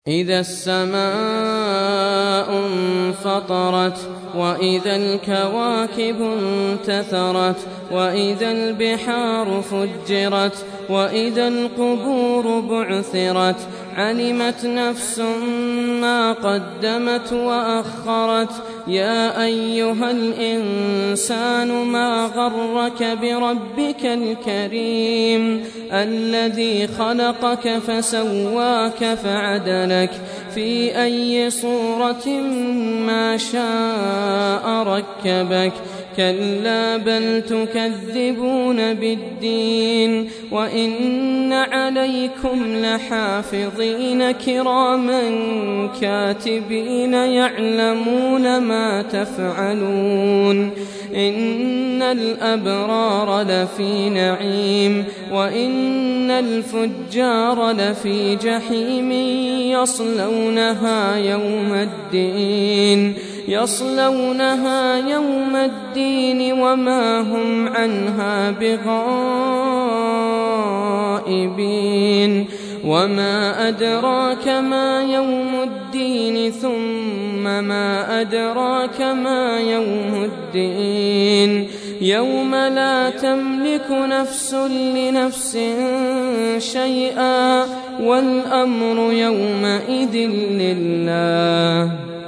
إذا السماء انفطرت وإذا الكواكب انتثرت وإذا البحار فجرت وإذا القبور بعثرت علمت نفس ما قدمت وأخرت يا أيها الإنسان ما غرك بربك الكريم الذي خلقك فسواك فعدلك في أي صورة ما شاء ركبك كلا بل تكذبون بالدين وإن عليكم لحافظين كراما كاتبين يعلمون ما تفعلون إن الأبرار لفي نعيم وإن الفجار لفي جحيم يصلونها يوم الدين وما هم عنها بغائبين وما أدراك ما يوم الدين ثم ما أدراك ما يوم الدين يوم لا تملك نفس لنفس شيئا والأمر يومئذ لله